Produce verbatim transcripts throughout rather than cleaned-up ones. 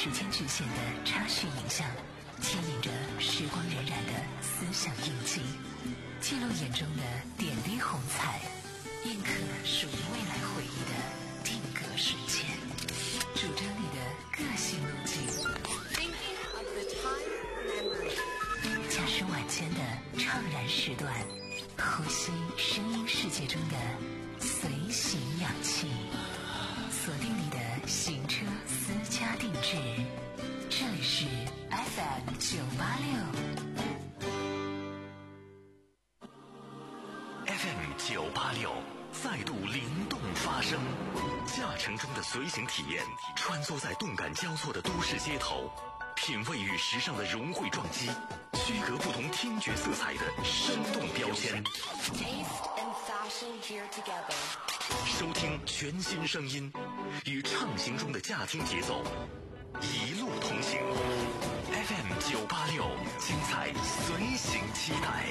时间局限的插叙影像，牵引着时光荏苒的思想印记，记录眼中的点滴红彩，印刻属于未来回忆的定格瞬间，主张你的个性路径。驾驶晚间的怅然时段，呼吸声音世界中的随行氧气，锁定你的行车私家定制。这里是 F M 九八六 F M 九八六再度灵动发声，驾乘中的随行体验，穿梭在动感交错的都市街头，品味与时尚的融汇撞击，区隔不同听觉色彩的生动标签。收听全新声音，与畅行中的驾听节奏一路同行。F M 九八六，精彩随行期待。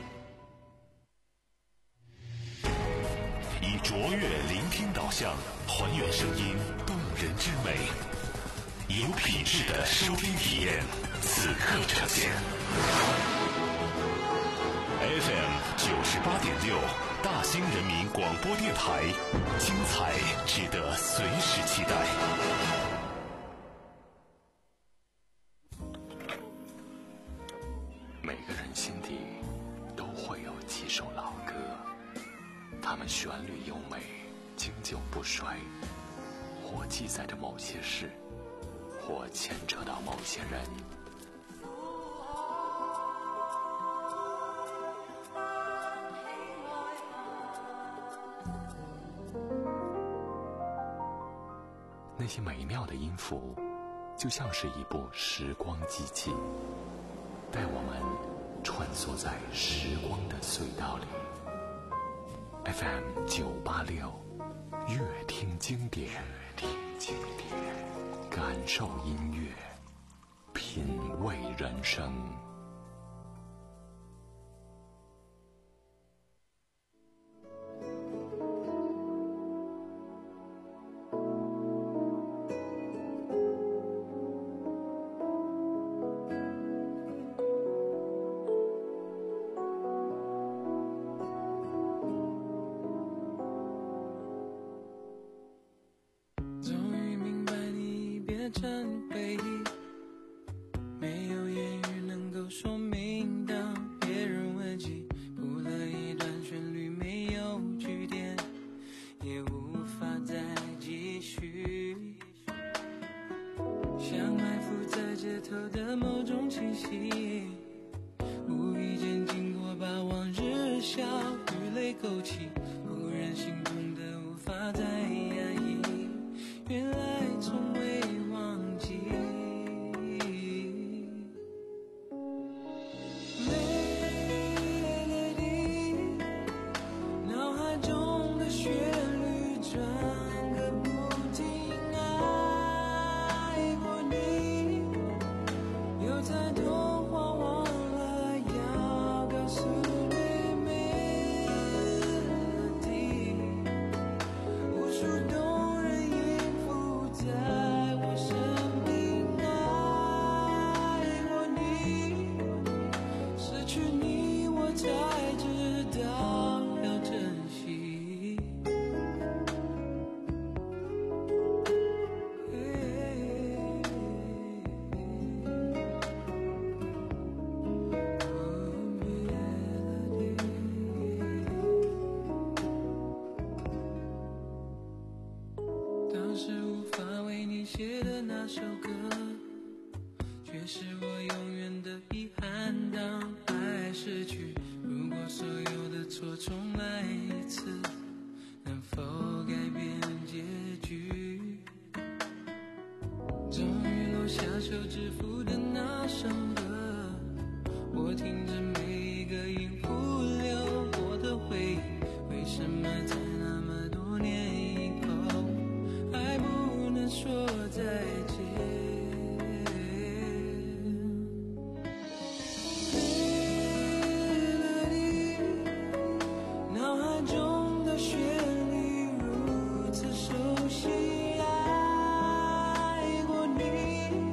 以卓越聆听导向，还原声音动人之美，有品质的收听体验，此刻呈现。F M 九十八点六，大兴人民广播电台，精彩值得随时期待。每个人心底都会有几首老歌，它们旋律优美，经久不衰，或记载着某些事，或牵扯到某些人。那些美妙的音符，就像是一部时光机器，带我们穿梭在时光的隧道里。F M 九八六，乐听经典，乐听经典，感受音乐，品味人生。 成回忆，没有言语能够说明。当别人问起，谱了一段旋律，没有句点，也无法再继续。像埋伏在街头的某种气息，无意间经过，把往日笑与泪勾起，忽然心痛的无法再压抑。原来从未忘记，美丽脑海中的旋律转个不停。爱过你，有太多话忘了要告诉你。美丽无数动人音符在我生命，爱过你，失去你我才知道要珍惜。当时无法为你写的那首歌，却是我永远的遗憾。当爱逝去，如果所有的错重来一次，能否改变结局？终于落下手指符的那首歌，我听着每一个音符流过的回忆，为什么在那么多年以后还不能说再见？脑海中的旋律如此熟悉，爱过你，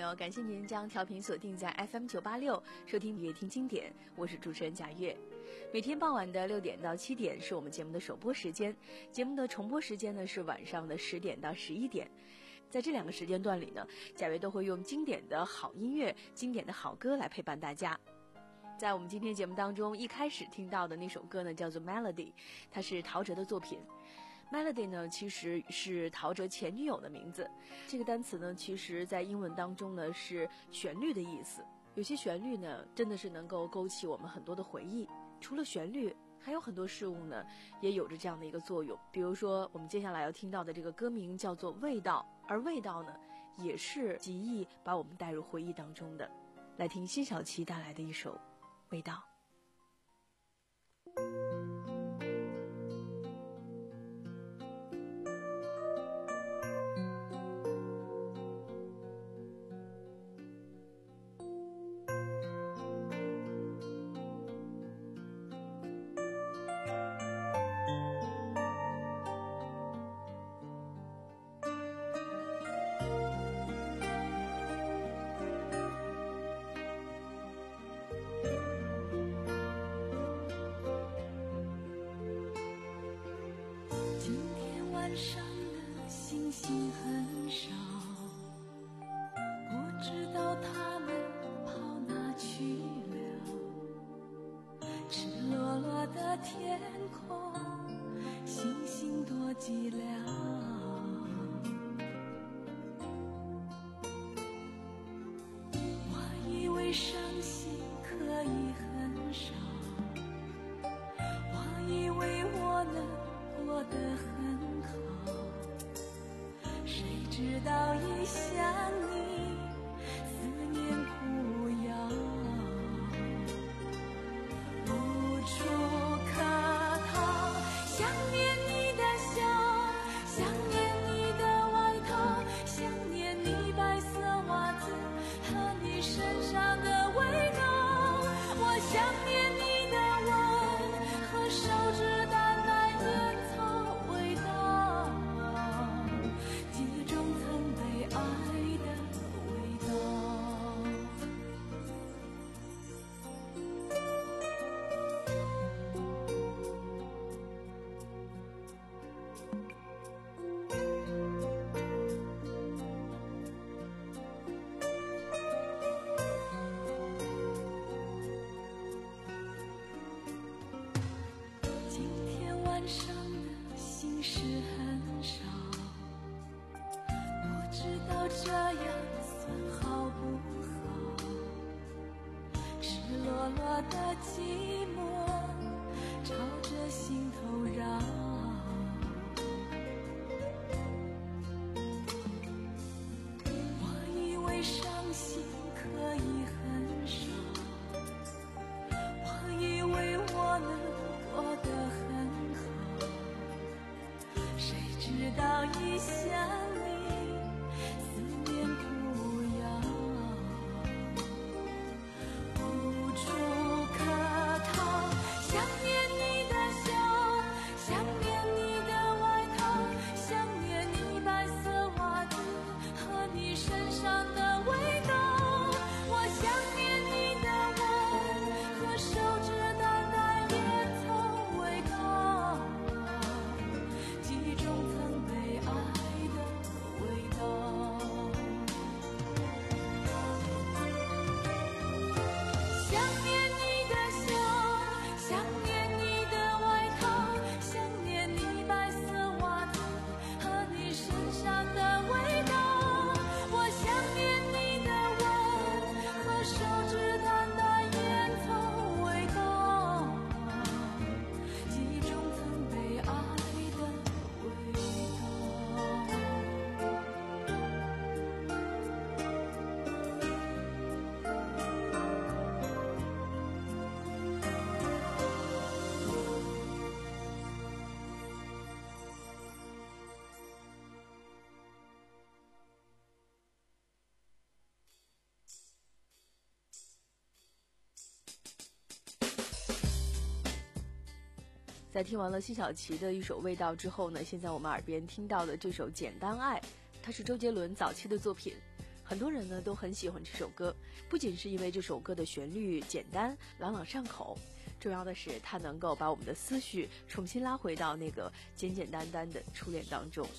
友，感谢您将调频锁定在 F M 九八六，收听乐听经典，我是主持人贾月。每天傍晚的六点到七点是我们节目的首播时间，节目的重播时间呢是晚上的十点到十一点。在这两个时间段里呢，贾月都会用经典的好音乐、经典的好歌来陪伴大家。在我们今天节目当中，一开始听到的那首歌呢叫做 Melody， 它是陶喆的作品。Melody 呢，其实是陶喆前女友的名字。这个单词呢，其实在英文当中呢是旋律的意思。有些旋律呢，真的是能够勾起我们很多的回忆。除了旋律，还有很多事物呢，也有着这样的一个作用。比如说，我们接下来要听到的这个歌名叫做《味道》，而味道呢，也是极易把我们带入回忆当中的。来听辛晓琪带来的一首《味道》。 天空，星星多寂寥。我以为伤心可以很少，我以为我能过得很好，谁知道一想你，思念苦药，无处可逃。想念你的笑，想念你的外套，想念你白色袜子和你身上的味道。我想念你的吻和手指淡淡烟草味道，记忆中曾被爱的味道。这样算好不好？赤裸裸的寂寞朝着心头绕。我以为伤心可以很少，我以为我能过得很好，谁知道一想你在听完了辛晓琪的一首《味道》之后呢，现在我们耳边听到的这首《简单爱》，它是周杰伦早期的作品。 很多人呢都很喜欢这首歌，不仅是因为这首歌的旋律简单朗朗上口，重要的是它能够把我们的思绪重新拉回到那个简简单单的初恋当中。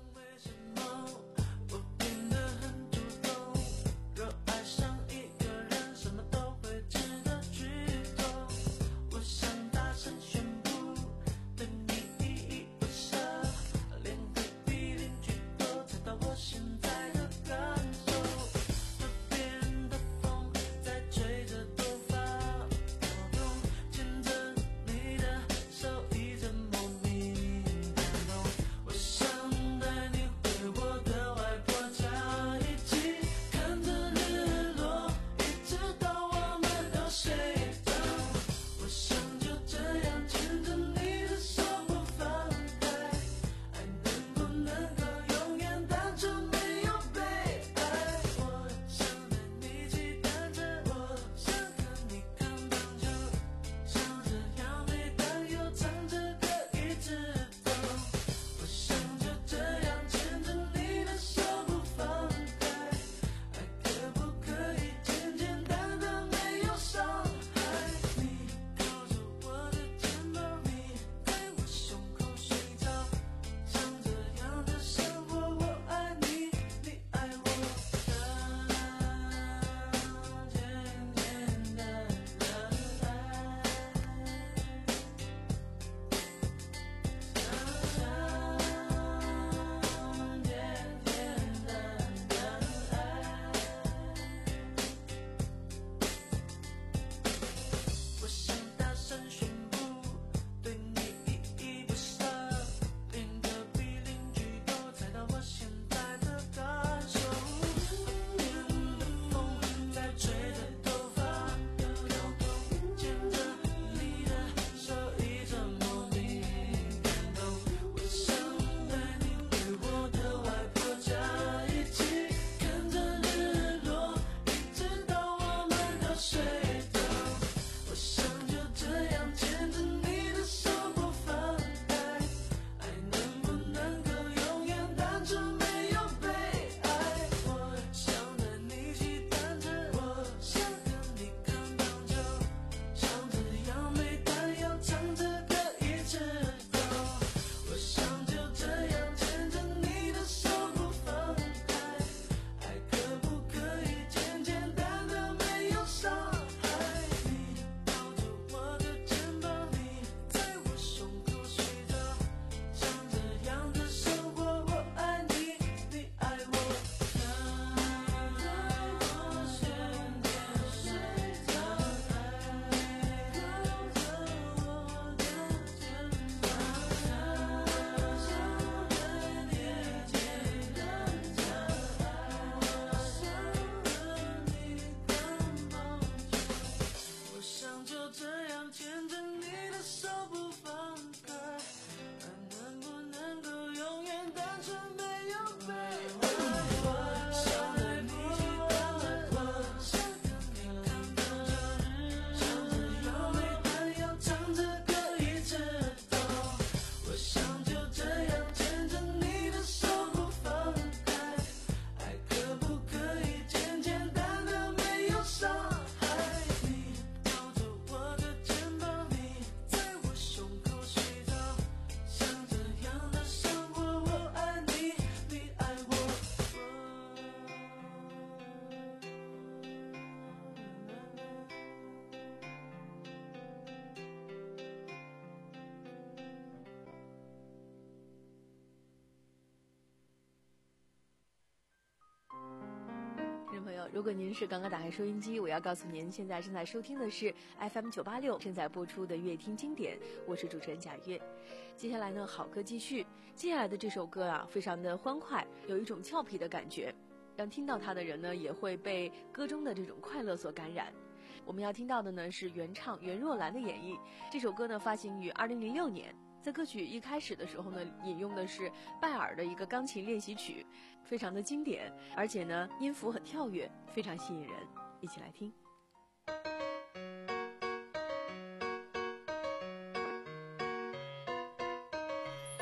如果您是刚刚打开收音机，我要告诉您，现在正在收听的是 F M 九八六正在播出的乐听经典，我是主持人贾月。接下来呢，好歌继续。接下来的这首歌啊，非常的欢快，有一种俏皮的感觉，让听到它的人呢，也会被歌中的这种快乐所感染。我们要听到的呢是原唱袁若兰的演绎。这首歌呢发行于二零零六年。在歌曲一开始的时候呢，引用的是拜尔的一个钢琴练习曲，非常的经典，而且呢音符很跳跃，非常吸引人。一起来听。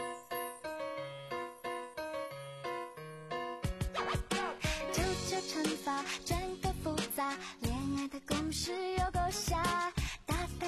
就这场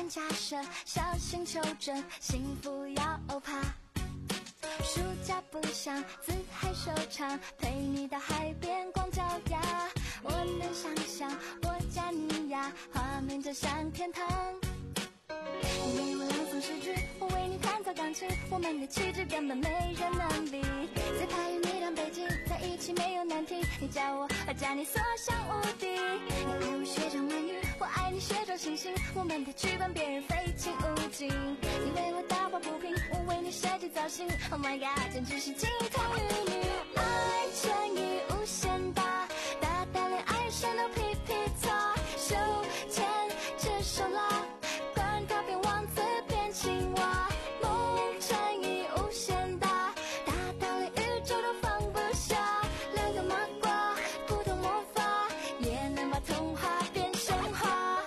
单假设，小心求证，幸福要怕。暑假不想自嗨收场，陪你到海边光脚丫。我能想象我加你呀，画面就像天堂。你为我朗诵诗句，我为你弹奏钢琴，我们的气质根本没人能比。最怕与你当背景在一起没有难题，你叫我加你所向无敌。你爱我学长美女，我爱你学着星星，我们的剧本别人非亲勿近。你为我打抱不平，我为你设计造型， Oh my god 简直是金童玉女。爱乘以无限大，大到连爱神都皮皮擦。手牵着手拉，管他变王子变青蛙。梦乘以无限大，大到连宇宙都放不下。两个麻瓜不懂魔法，也能把童话变神话。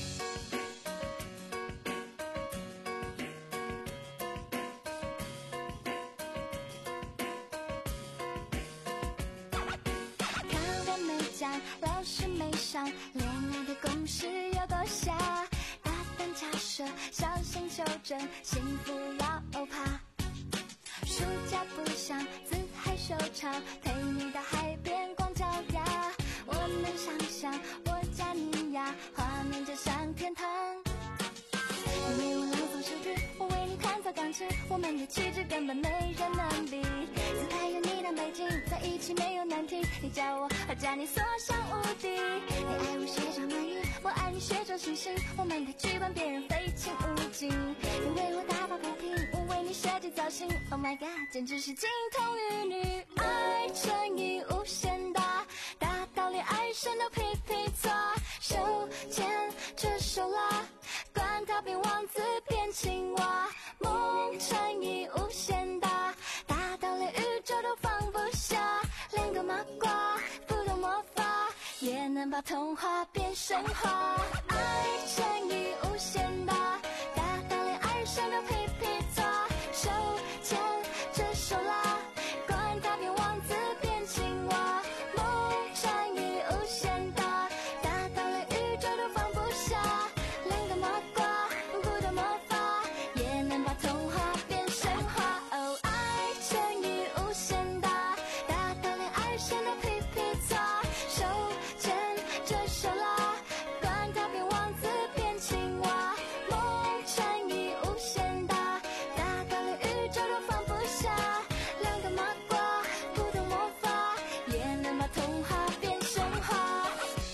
考完没讲，老师没上，恋爱的公式有多瞎？大胆假设，小心求证，幸福要怕。暑假不想自嗨收场，陪你到海边光脚丫。我能想象我加你呀，画面就像天堂。你为我朗诵诗句，我为你弹奏钢琴，我们的气质根本没人能比。自拍有你当背景在一起没有难题，你叫我加你所向无敌。你爱我学长美语，我爱你学着星星，我们的剧本别人非亲勿近。你为我打抱不平，我为你设计造型， Oh my god 简直是金童玉女。爱乘以无限大，大到连爱神都皮皮擦。手牵着手拉，管他变王子变青蛙。梦乘以无限大，大到连宇宙都放不下。两个麻瓜不懂魔法，也能把童话变神话。爱乘以无限大，大到连爱神都皮皮擦。手牵着手拉，管他变王子变青蛙。梦乘以无限大，大到连宇宙都放不下。两个麻瓜不懂魔法，也能把童话变神话。哦，爱乘以无限大，大到连爱神都皮皮擦。手牵着手拉，管他变王子变青蛙。梦乘以无限大，大到连宇宙都放不下。两个麻瓜不懂魔法，也能把童话变神话。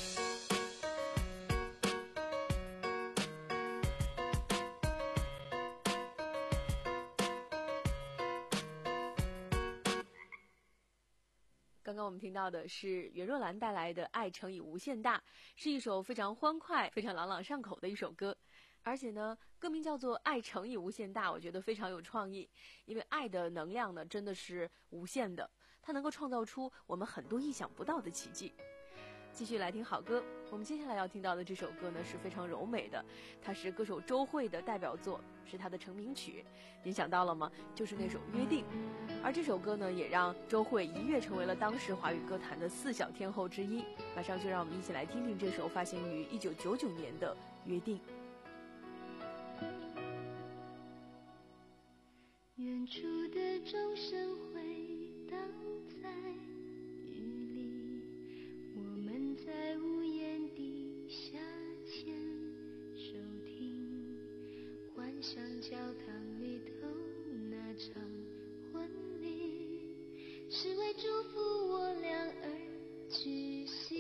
刚刚我们听到的是袁若兰带来的《爱乘以无限大》，是一首非常欢快、非常朗朗上口的一首歌。而且呢，歌名叫做《爱乘以无限大》，我觉得非常有创意，因为爱的能量呢真的是无限的，它能够创造出我们很多意想不到的奇迹。继续来听好歌，我们接下来要听到的这首歌呢是非常柔美的，它是歌手周蕙的代表作，是她的成名曲。您想到了吗？就是那首《约定》。而这首歌呢，也让周蕙一跃成为了当时华语歌坛的四小天后之一。马上就让我们一起来听听这首发行于一九九九年的《约定》。 远处的钟声回荡在雨里，我们在屋檐底下牵手听，幻想教堂里头那场婚礼，是为祝福我俩而举行。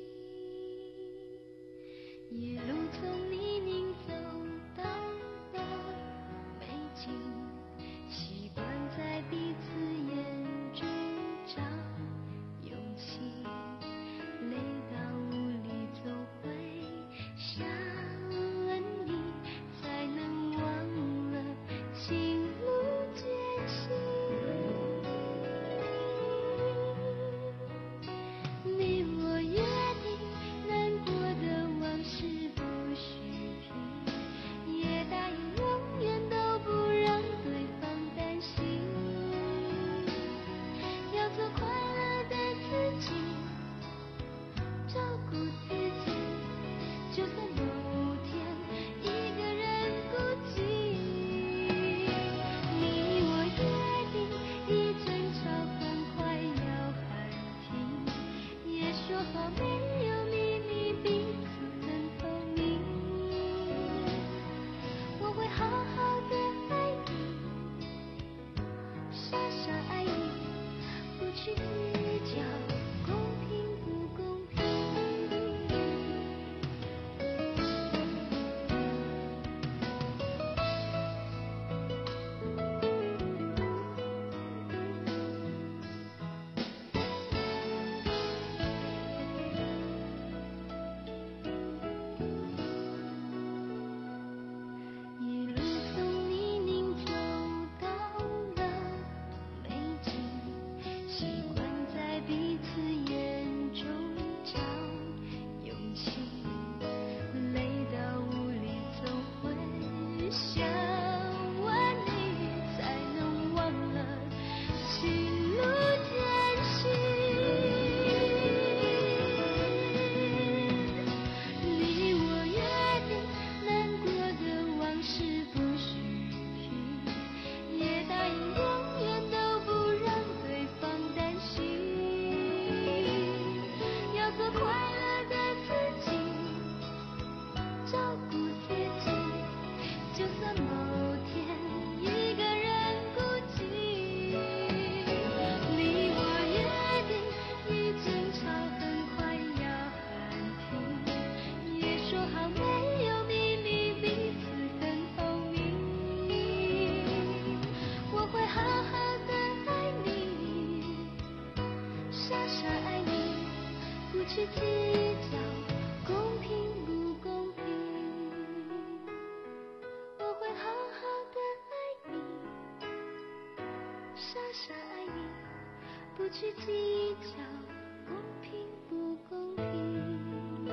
夜路从泥泞走到了美景，习惯在彼此眼中找勇气，累到无力想问你，才能忘了情路艰辛。你我约定，难过的往事不许提，也答应永远都不让对方担心，要做快乐的自己，照顾自己，就算某天一个人孤寂。你我约定，一争吵很快要喊停，也说好没有秘密，彼此很透明。我会好好的爱你，傻傻爱你，不去计较公平不公平。我会好好的爱你，傻傻爱你，不去计较公平不公平。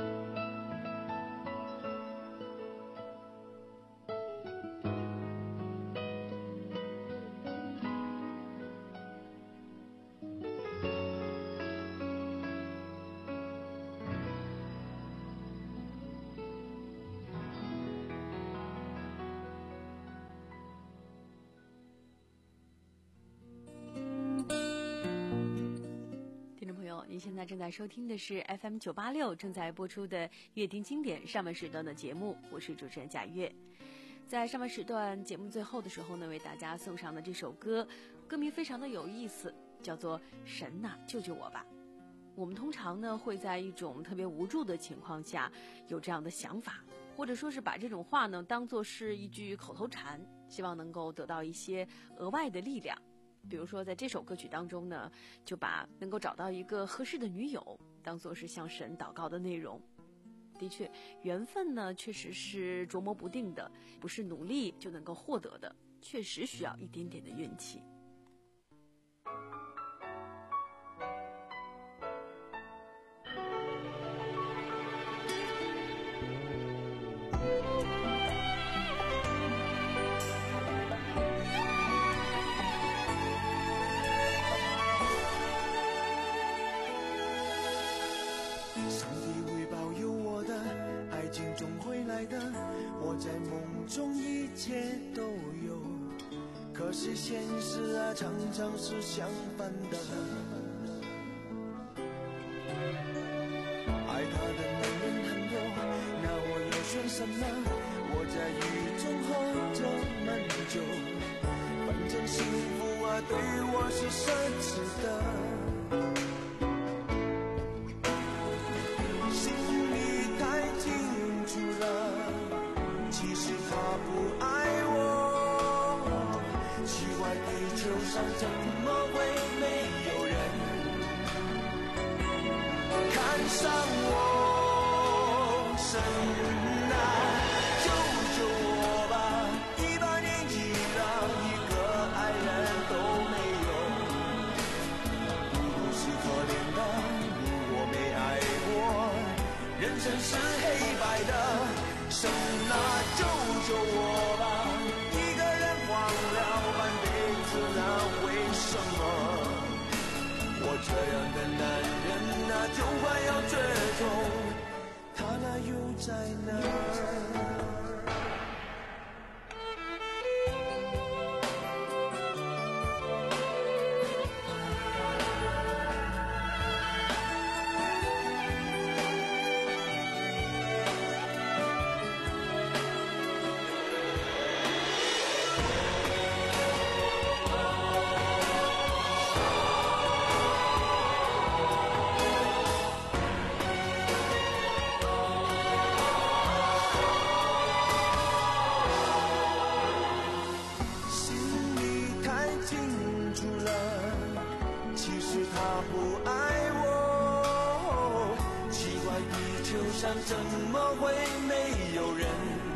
听众朋友，您现在正在收听的是 F M 九八六正在播出的乐听经典上半时段的节目，我是主持人贾月。在上半时段节目最后的时候呢，为大家送上的这首歌，歌名非常的有意思，叫做《神呐，救救我吧》。我们通常呢会在一种特别无助的情况下有这样的想法，或者说是把这种话呢当作是一句口头禅，希望能够得到一些额外的力量。比如说在这首歌曲当中呢，就把能够找到一个合适的女友当作是向神祷告的内容。的确，缘分呢确实是琢磨不定的，不是努力就能够获得的，确实需要一点点的运气。 上帝会保佑我的，爱情总会来的，我在梦中一切都有，可是现实啊常常是相反的。爱他的男人很多，那我要选什么？我在雨中候着蛮久，反正幸福啊对我是奢侈的。心里太清楚了，其实他不爱我，奇怪地球上怎么会没有人看上我？神啊，救救我吧，一把年纪了，一个爱人都没有，孤独是可怜的，如果没爱过，人生是黑白的。神啊，救救我吧，一个人忘了半辈子了，为什么我这样的男人啊就快要绝种，他那又在哪儿？怎么会没有人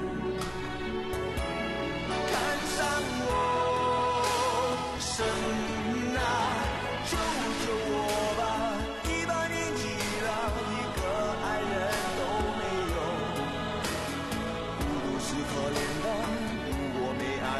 看上我？神啊，救救我吧，一把年纪了，一个爱人都没有，孤独是可怜的，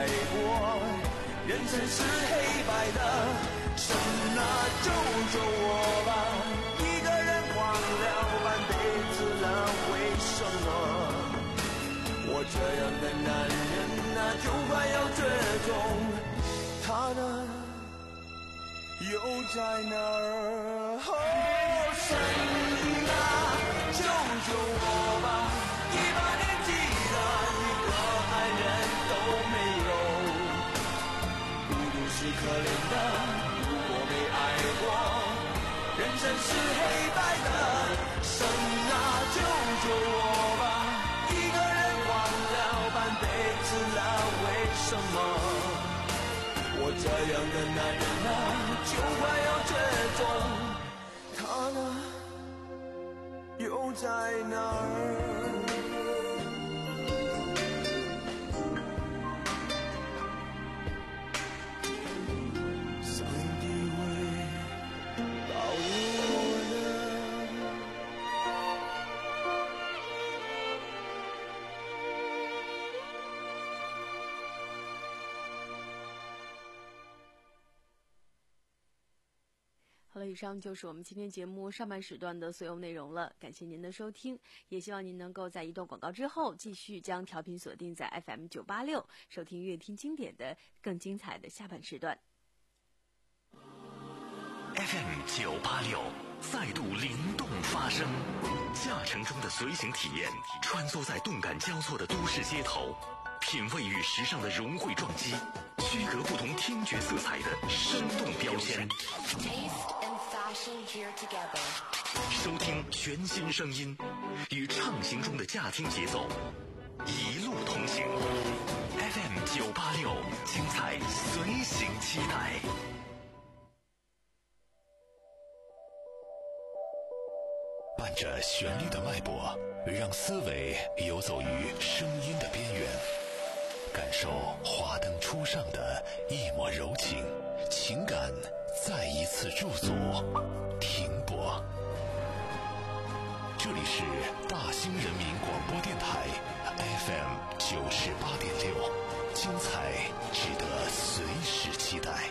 爱过。人生是黑白的，神啊，救救我吧！一个人荒了半辈子了，为什么？我这样的男人啊，就快要绝种。他呢，又在哪儿？哦，神啊，救救我吧！一把年纪了，一个爱人都没有。孤独是可怜的，如果没爱过，人生是黑白的。神啊，救救我吧！一个人忘了半辈子了，为什么？我这样的男人啊，就快要绝种。他呢，又在哪儿？上帝会保佑我的。 好了，以上就是我们今天节目上半时段的所有内容了，感谢您的收听，也希望您能够在一段广告之后继续将调频锁定在 F M 九八六，收听乐听经典的更精彩的下半时段。 F M 九八六再度灵动发声，驾乘中的随行体验，穿梭在动感交错的都市街头，品味与时尚的融汇撞击，区隔不同听觉色彩的生动标签。收听全新声音，与畅行中的驾听节奏，一路同行。F M 九八六，精彩随行期待。伴着旋律的脉搏，让思维游走于声音的边缘，感受华灯初上的一抹柔情，情感再一次驻足停泊。这里是大兴人民广播电台 F M 九十八点六，精彩值得随时期待。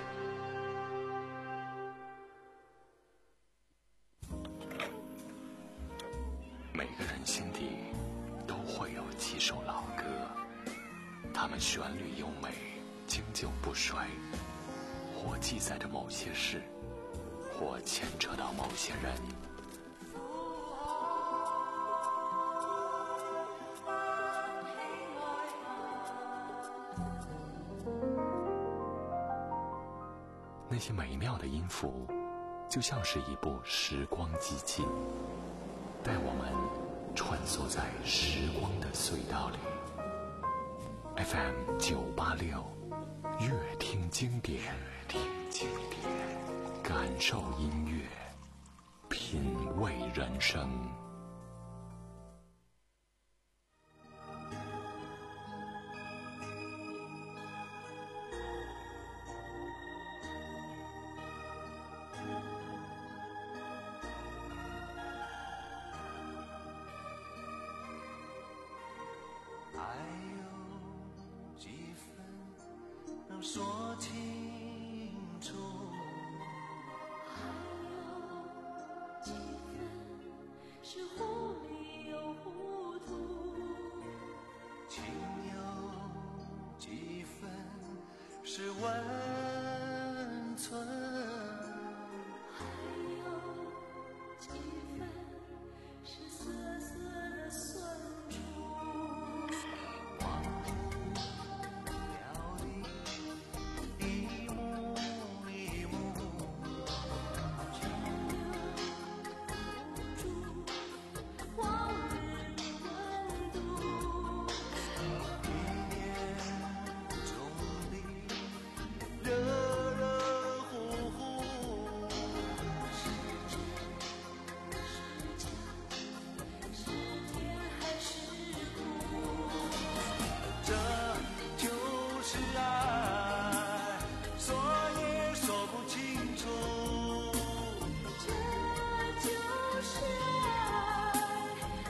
每个人心底都会有几首老歌，它们旋律优美，经久不衰，或记载着某些事，或牵扯到某些人。那些美妙的音符，就像是一部时光机器，带我们穿梭在时光的隧道里。F M 九八六，乐听经典，听经典，感受音乐，品味人生。 说清楚， 还有几分是糊里又糊涂， 情有几分是温存， 还有几分是涩涩的酸楚。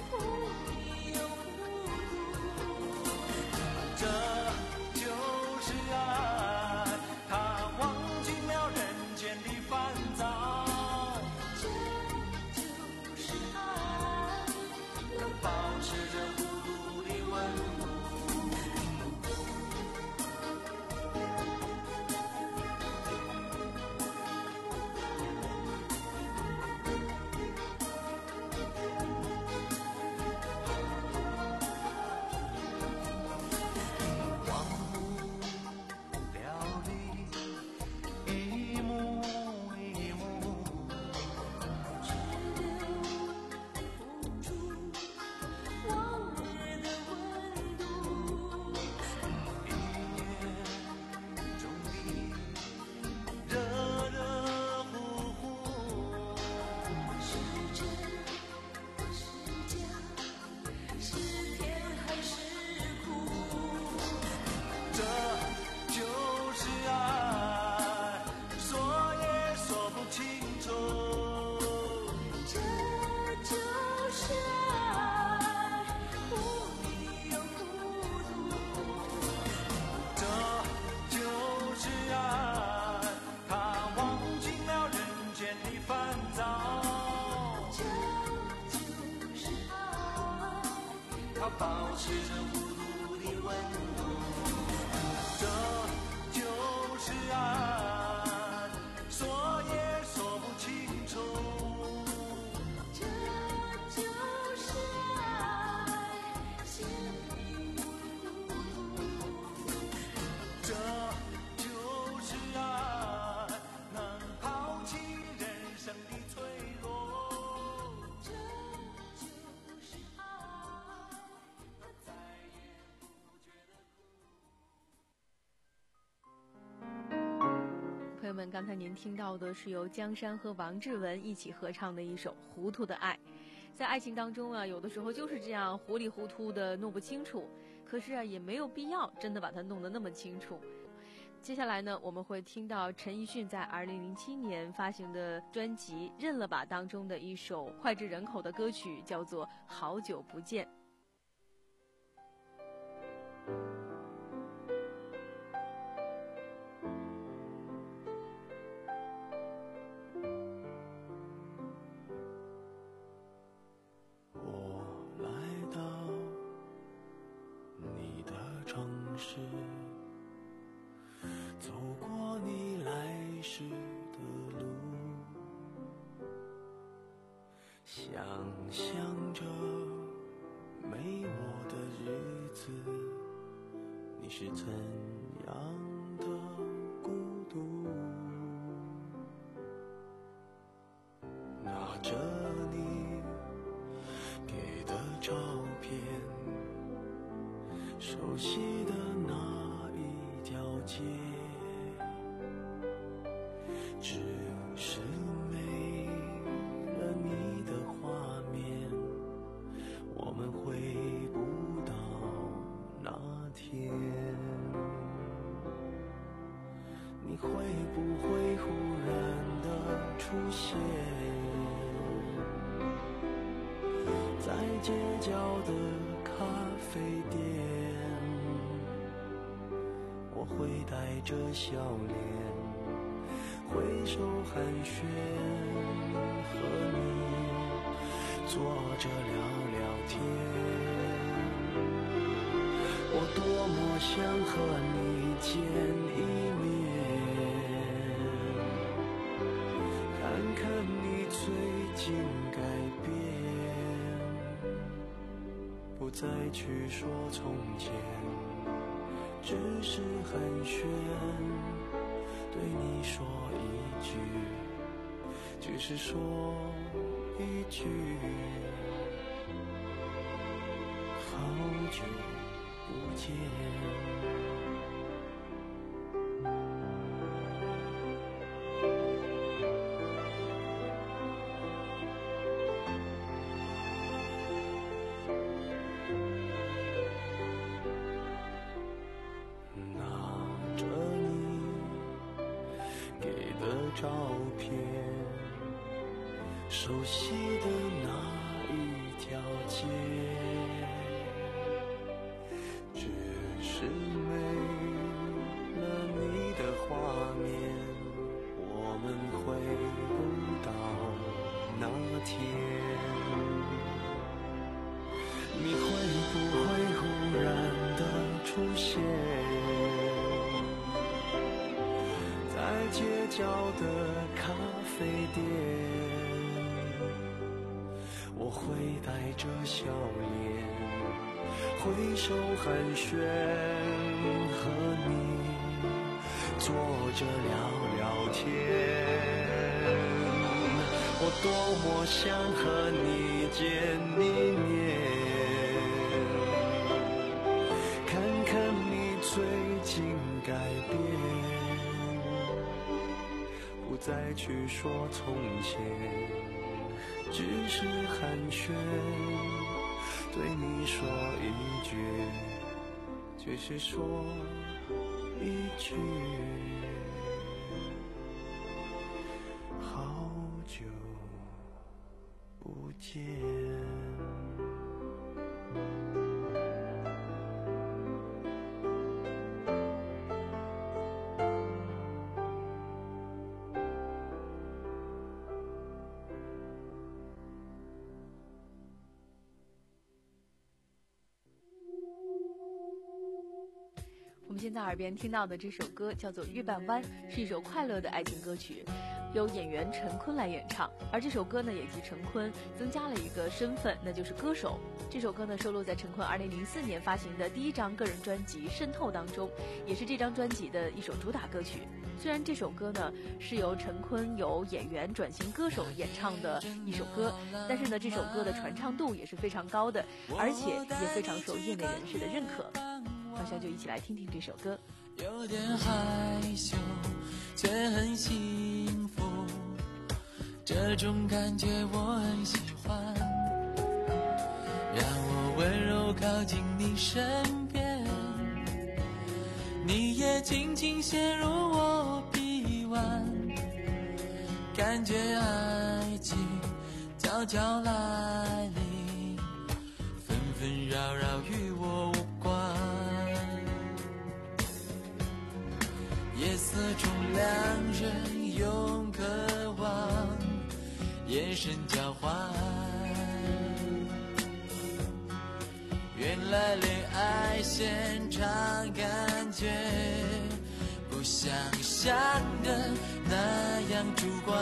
这就是刚才您听到的是由江山和王志文一起合唱的一首《糊涂的爱》。在爱情当中啊，有的时候就是这样糊里糊涂的弄不清楚，可是啊，也没有必要真的把它弄得那么清楚。接下来呢，我们会听到陈奕迅在二零零七年发行的专辑《认了吧》当中的一首脍炙人口的歌曲，叫做《好久不见》。 我来到你的城市，走过你来时的路，想象着没我的日子，你是怎样的孤独，拿着你给的照片，熟悉的那一条街，只是没了你的画面，我们回不到那天。你会不会忽然的出现在街角的咖啡店？我会带着笑脸挥手寒暄，和你坐着聊聊天。我多么想和你见一面，看看你最近改变，不再去说从前，只是寒暄，对你说一句，只是说一句，好久不见。照片，熟悉的那一条街，只是没了你的画面，我们回不到那天。你会不会忽然的出现在街角的咖啡店？我会带着笑脸挥手寒暄，和你坐着聊聊天。我多么想和你见一面，看看你最近改变，不再去说从前，只是寒暄，对你说一句，只是说一句，好久不见。 我们现在耳边听到的这首歌叫做《月半弯》，是一首快乐的爱情歌曲，由演员陈坤来演唱。而这首歌呢，也替陈坤增加了一个身份，那就是歌手。这首歌呢，收录在陈坤二零零四年发行的第一张个人专辑《渗透》当中，也是这张专辑的一首主打歌曲。虽然这首歌呢是由陈坤由演员转型歌手演唱的一首歌，但是呢，这首歌的传唱度也是非常高的，而且也非常受业内人士的认可。好像就一起来听听这首歌。 有点害羞， 却很幸福，这种感觉我很喜欢。让我温柔靠近你身边，你也轻轻陷入我臂弯，感觉爱情悄悄来临，纷纷扰扰与我无关。夜色中两人用渴望眼神交换，原来恋爱现场感觉不像想的那样主观。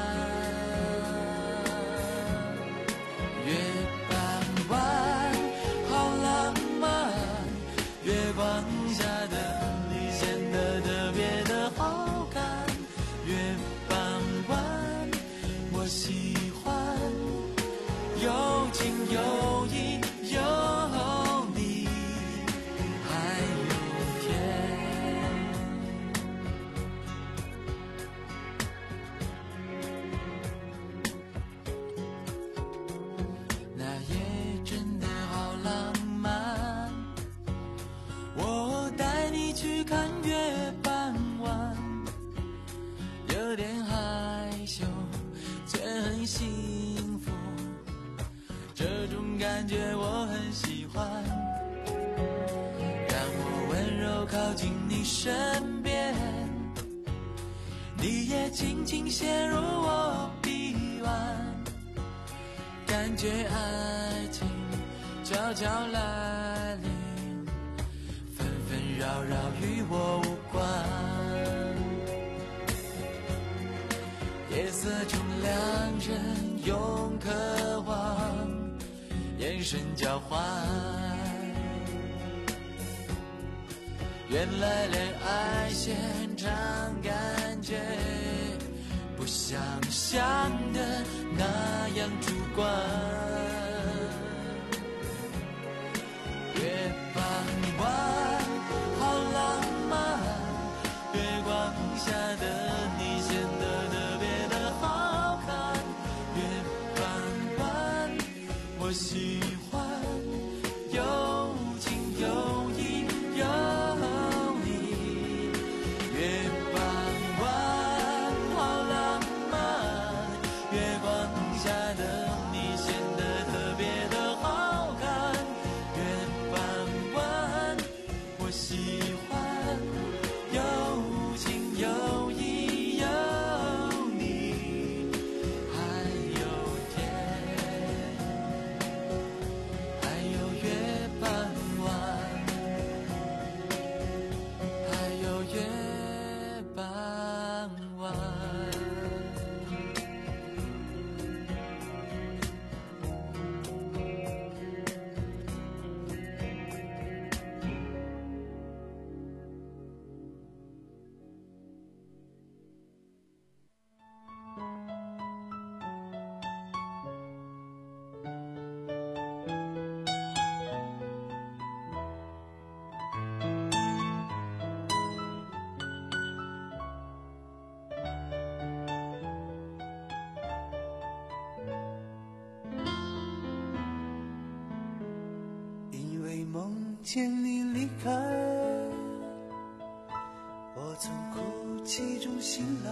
月傍晚好浪漫，月光下的你显得特别的好看。月傍晚我喜欢有情有义有你还有天。那夜真的好浪漫，我带你去看月傍晚，有点害羞却很幸福，这种感觉我很喜欢。让我温柔靠近你身边，你也轻轻陷入我臂弯，感觉爱情悄悄来临，纷纷扰扰与我无关。夜色中两人用渴望眼神交换，原来恋爱现场感觉不像想的那样主观。月傍晚好浪漫，月光下的你显得特别的好看。月傍晚我喜欢有情有义有你。月傍晚好浪漫，月光下的你显得特别的好看。月傍晚我喜欢有情有义有你还有天，还有月傍晚，还有月傍晚。 因为梦见你离开，我从哭泣中醒来，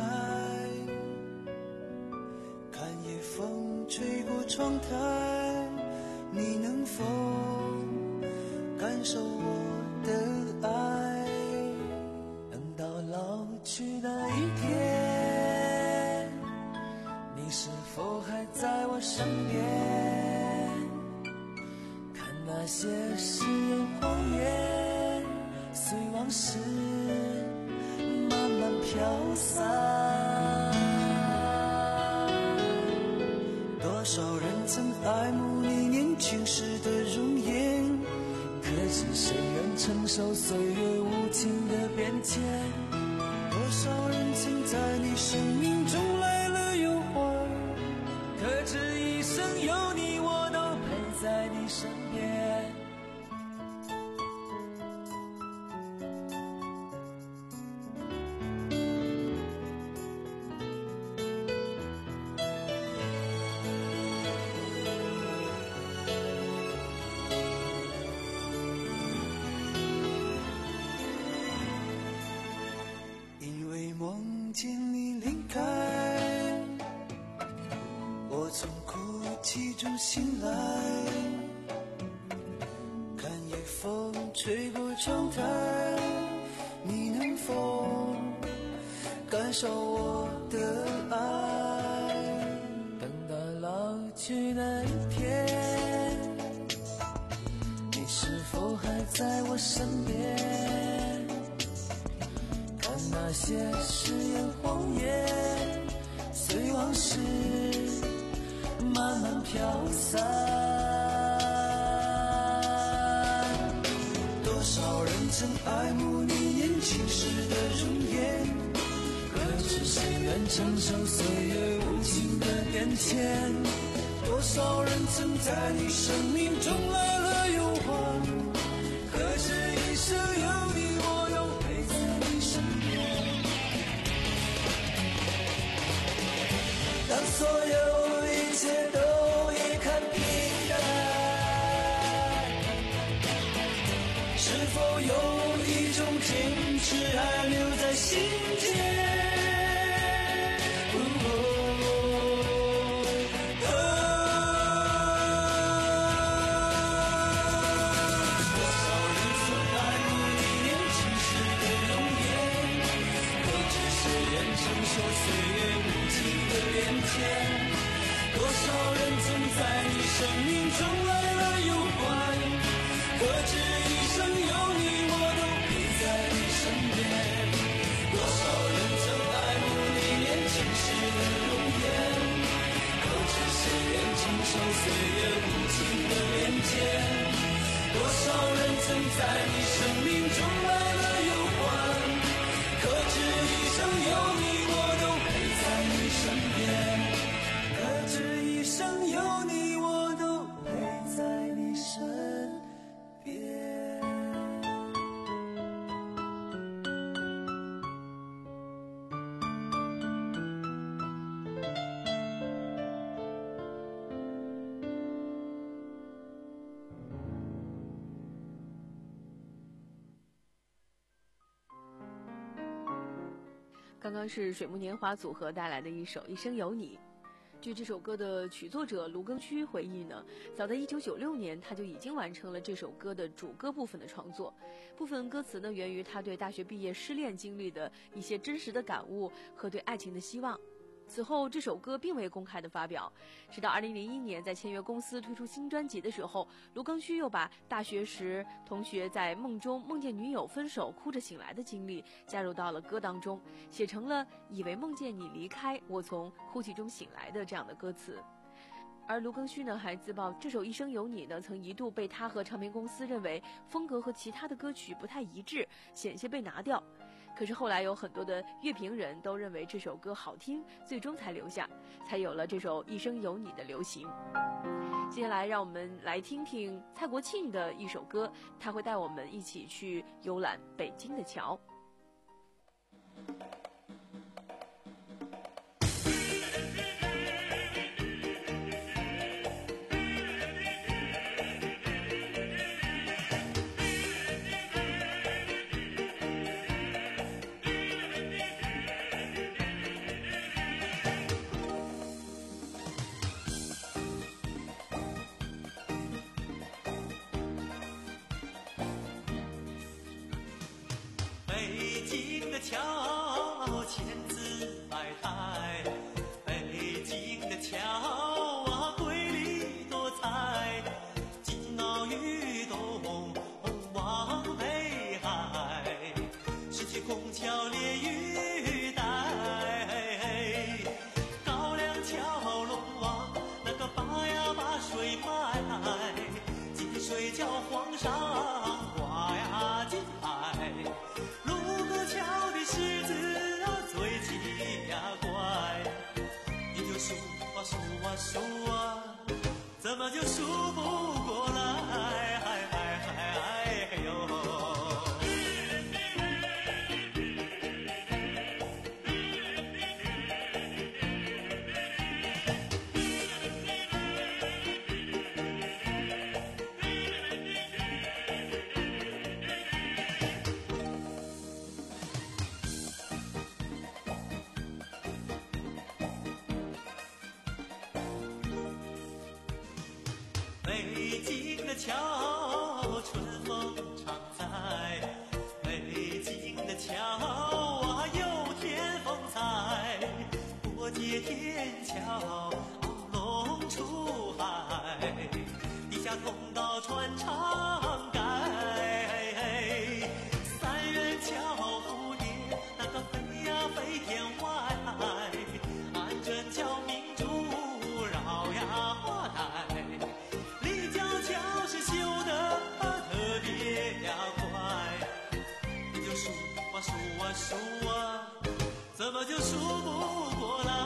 看夜风吹过窗台，你能否感受我的爱？等到老去那一天，你是否还在我身边？那些誓言谎言，随往事慢慢飘散。多少人曾爱慕你年轻时的容颜，可是谁愿承受岁月无情的变迁？多少人曾在你生命中来了又还，可知一生有你，我都陪在你身边。 梦见你离开，我从哭泣中醒来，看夜风吹过窗台，你能否感受我的爱？等到老去那一天，你是否还在我身边？看那些誓言谎言，随往事慢慢飘散。多少人曾爱慕你年轻时的容颜，可知谁愿承受岁月无情的变迁？多少人曾在你生命中来了又还，可知一生有你，我都陪在你身边。当所有一切都已看平淡，是否有一种坚持还留在心间？多少人曾在你生命中来了又还，可知一生有你，我都陪在你身边。多少人曾爱慕你年轻时的容颜，可知谁愿承受岁月无情的变迁？多少人曾在你生命中来了又还，可知一生有你，我都陪在你身边。可知一生有你，我都陪在你身边。 刚刚是水木年华组合带来的一首《一生有你》。据这首歌的曲作者卢庚戌回忆呢，早在一九九六年他就已经完成了这首歌的主歌部分的创作，部分歌词呢源于他对大学毕业失恋经历的一些真实的感悟和对爱情的希望。此后这首歌并未公开的发表，直到二零零一年在签约公司推出新专辑的时候，卢庚戌又把大学时同学在梦中梦见女友分手哭着醒来的经历加入到了歌当中，写成了以为梦见你离开，我从哭泣中醒来的这样的歌词。而卢庚戌呢还自曝这首《一生有你》呢曾一度被他和唱片公司认为风格和其他的歌曲不太一致，险些被拿掉。可是后来有很多的乐评人都认为这首歌好听，最终才留下，才有了这首《一生有你》的流行。接下来让我们来听听蔡国庆的一首歌，他会带我们一起去游览北京的桥。 北京的桥千姿百态，北京的桥啊瑰丽多彩，金鳌玉洞望北海，石渠孔桥连玉带，高粱桥龙王那个把呀把水卖，金水叫皇上挂呀金牌。路过桥的狮子啊，最穿长盖。三元桥蝴蝶那个飞呀飞天外，按着桥明珠绕呀花台。立交桥是修得特别呀快，你就数啊数啊数啊，怎么就数不过来？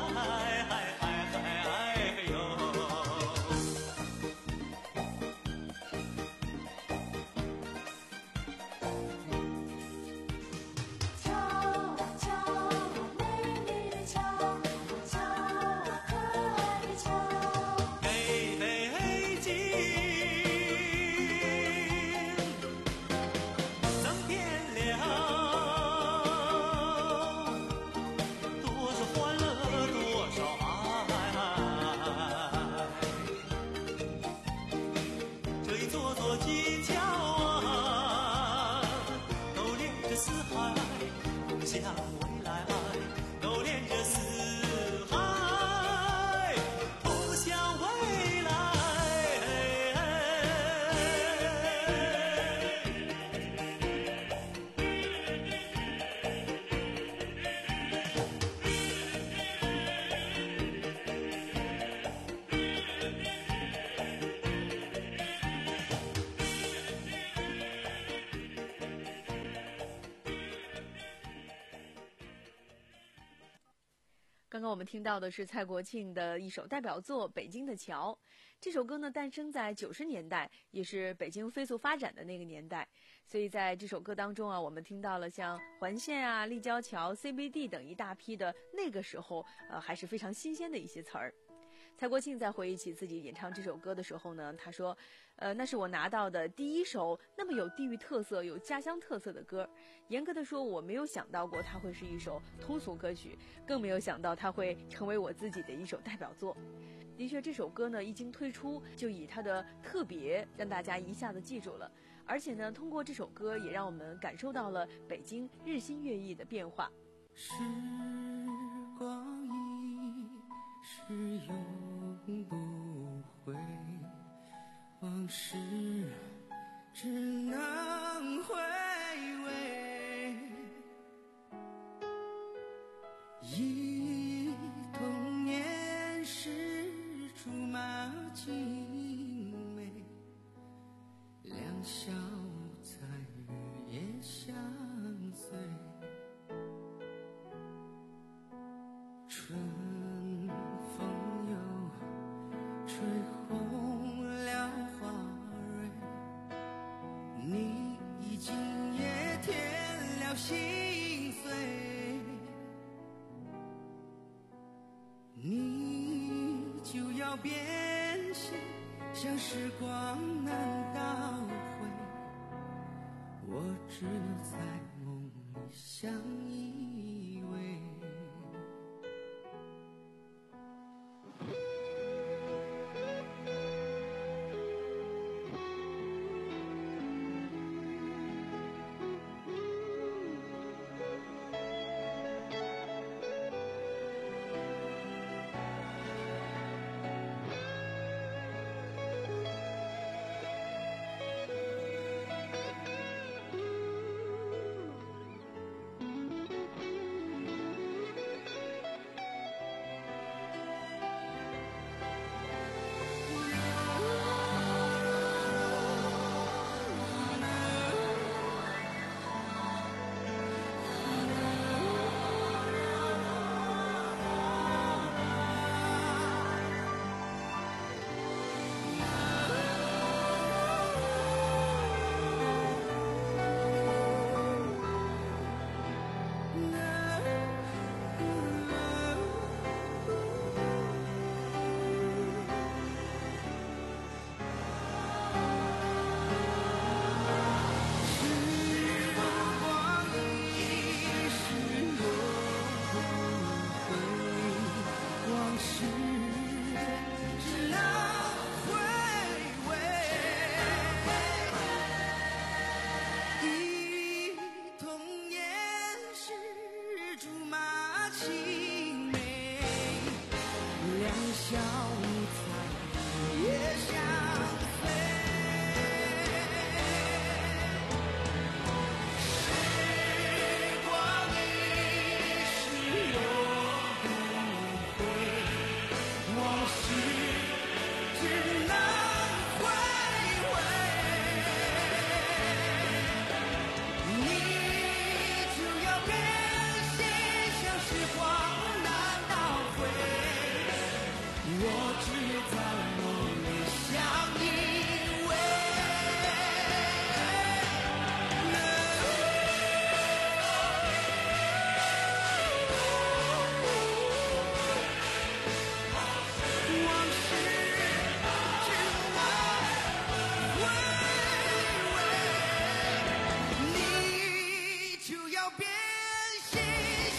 刚刚我们听到的是蔡国庆的一首代表作《北京的桥》。这首歌呢，诞生在九十年代，也是北京飞速发展的那个年代。所以在这首歌当中啊，我们听到了像环线啊、立交桥、C B D 等一大批的那个时候呃还是非常新鲜的一些词儿。蔡国庆在回忆起自己演唱这首歌的时候呢，他说呃，那是我拿到的第一首那么有地域特色、有家乡特色的歌。严格的说，我没有想到过它会是一首通俗歌曲，更没有想到它会成为我自己的一首代表作。的确，这首歌呢一经推出，就以它的特别让大家一下子记住了。而且呢，通过这首歌也让我们感受到了北京日新月异的变化。 时光一逝永不回，往事只能回味，忆童年时竹马青梅，两小在日夜相随，春风又吹红了花蕊，你已经也添了心碎，你就要变心，像时光难倒回，我只能在梦里相依偎。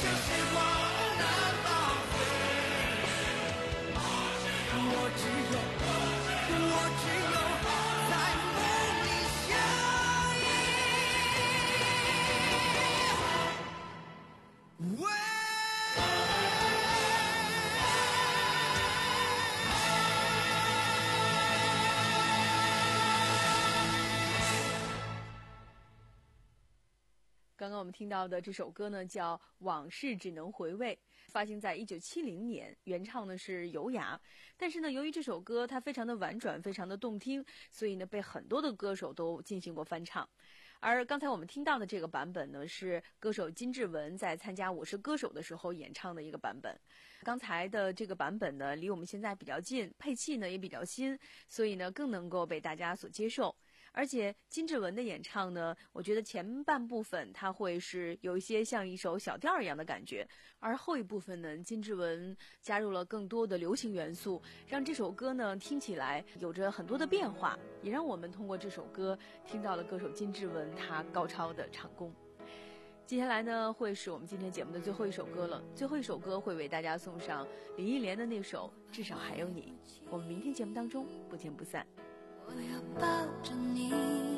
时光难倒回。我只有，我只有在梦里相依。喂。 刚刚我们听到的这首歌呢，叫《往事只能回味》，发行在一九七零年，原唱呢是尤雅。但是呢，由于这首歌它非常的婉转，非常的动听，所以呢被很多的歌手都进行过翻唱。而刚才我们听到的这个版本呢，是歌手金志文在参加《我是歌手》的时候演唱的一个版本。刚才的这个版本呢，离我们现在比较近，配器呢也比较新，所以呢更能够被大家所接受。而且金志文的演唱呢，我觉得前半部分它会是有一些像一首小调一样的感觉，而后一部分呢，金志文加入了更多的流行元素，让这首歌呢听起来有着很多的变化，也让我们通过这首歌听到了歌手金志文他高超的唱功。接下来呢，会是我们今天节目的最后一首歌了。最后一首歌会为大家送上林忆莲的那首《至少还有你》。我们明天节目当中不见不散。 我要抱着你，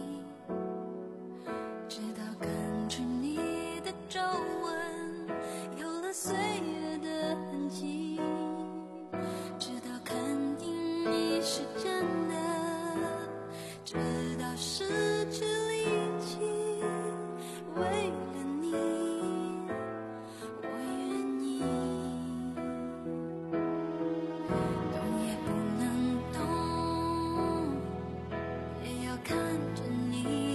直到跟着你的皱纹有了岁月的痕迹，直到肯定你是真的，直到失去力气，为了你我愿意，动也不能动，也要看着你，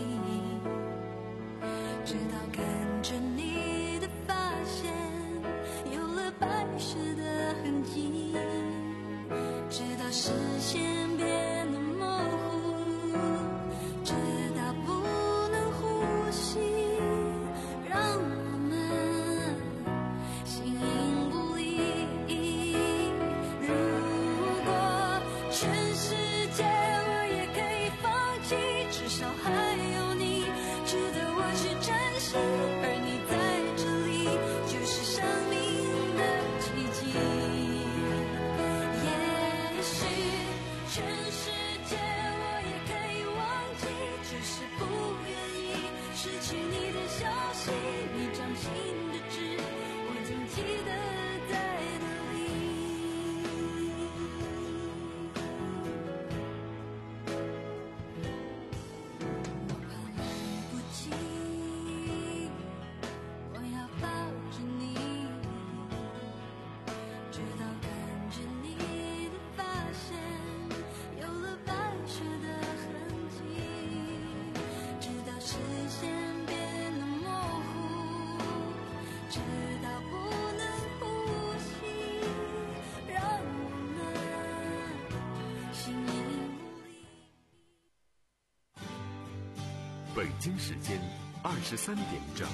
直到跟着你的发线有了白湿的痕迹，直到视线变得模糊，直到不能呼吸，让我们形影不离。如果全世界我也可以放弃，至少还有你值得我去珍惜，而你在这里就是生命的奇迹。也许全世界我也可以忘记，只是不愿意失去你的消息，你掌心的痣我总记得在哪里。我怕来不及，我要抱着你，直到跟着你的发线有了白雪的痕迹，直到视线变得模糊，直到不能呼吸，让我们形影不离。 北京时间二十三点整。